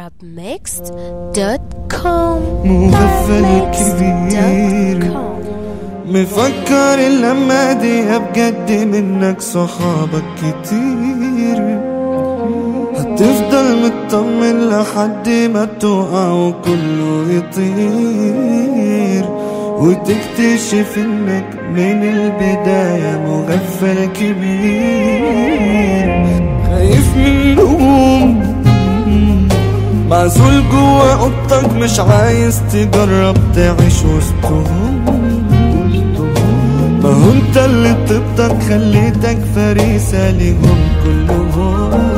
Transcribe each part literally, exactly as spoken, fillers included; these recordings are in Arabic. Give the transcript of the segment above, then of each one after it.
طرب ميكس دوت كوم. مغفل كبير مفكر لما دي بجد منك صحابك كتير، هتفضل مطمن لحد ما تقع وكله يطير، وتكتشف انك من البداية مغفل كبير. خايف منهم معزول جوا اوضتك، مش عايز تجرب تعيش وسطهم. ما هو انت اللي طبتك خليتك فريسة ليهم كلهم.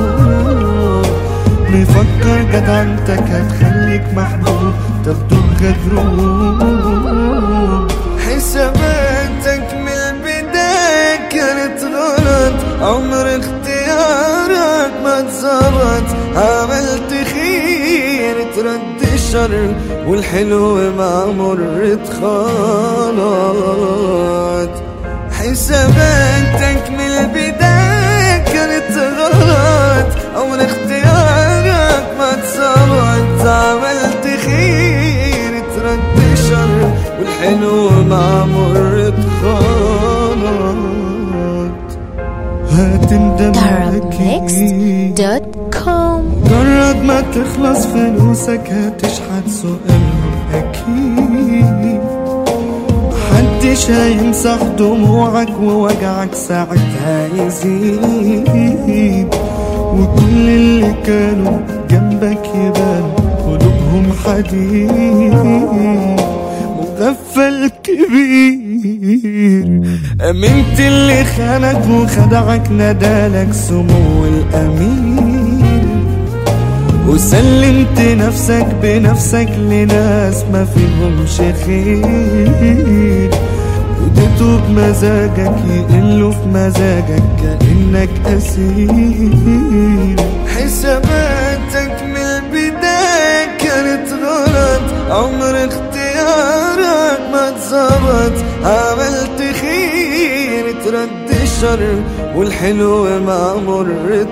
مفكر جدعنتك هتخليك محبوب، تبدو غدروب. حساباتك من البداية كانت غلط، عمر اختيارك ما اتظبط. عملت خير ترد الشر، والحلو ما مرت خلاص. حساباتك من البداية كانت غلط، عمر اختيارك ما اتظبط. عملت خير ترد الشر، والحلو ما مرت خلاص. هتندم أكيد دوت كوم. مجرد ما تخلص فلوسك هتشحت سؤالهم أكيد. محدش هيمسح دموعك ووجعك ساعتها يزيد، وكل اللي كانوا جنبك يبانوا قلوبهم حديد. مغفل كبير أمنت اللي خانك وخدعك، ندالك سمو الأمين، وسلمت نفسك بنفسك لناس ما فيهمش خير. وديتوا بمزاجك يقلوا في مزاجك كأنك أسير. حساباتك من البداية كانت غلط، عمر اختيارك ما اتظبط. عملت خير ترد الشر، والحلو ما مرت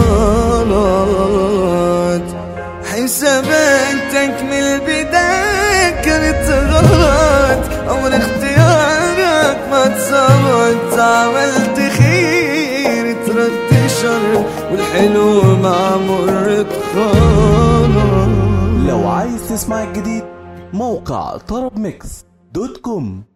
خلاص. حساباتك من البداية كانت غلط، عمر اختيارك ما اتظبط. عملت خير ترد الشر، والحلو ما مرت خلاص. لو عايز تسمع الجديد موقع طرب ميكس دوت كوم.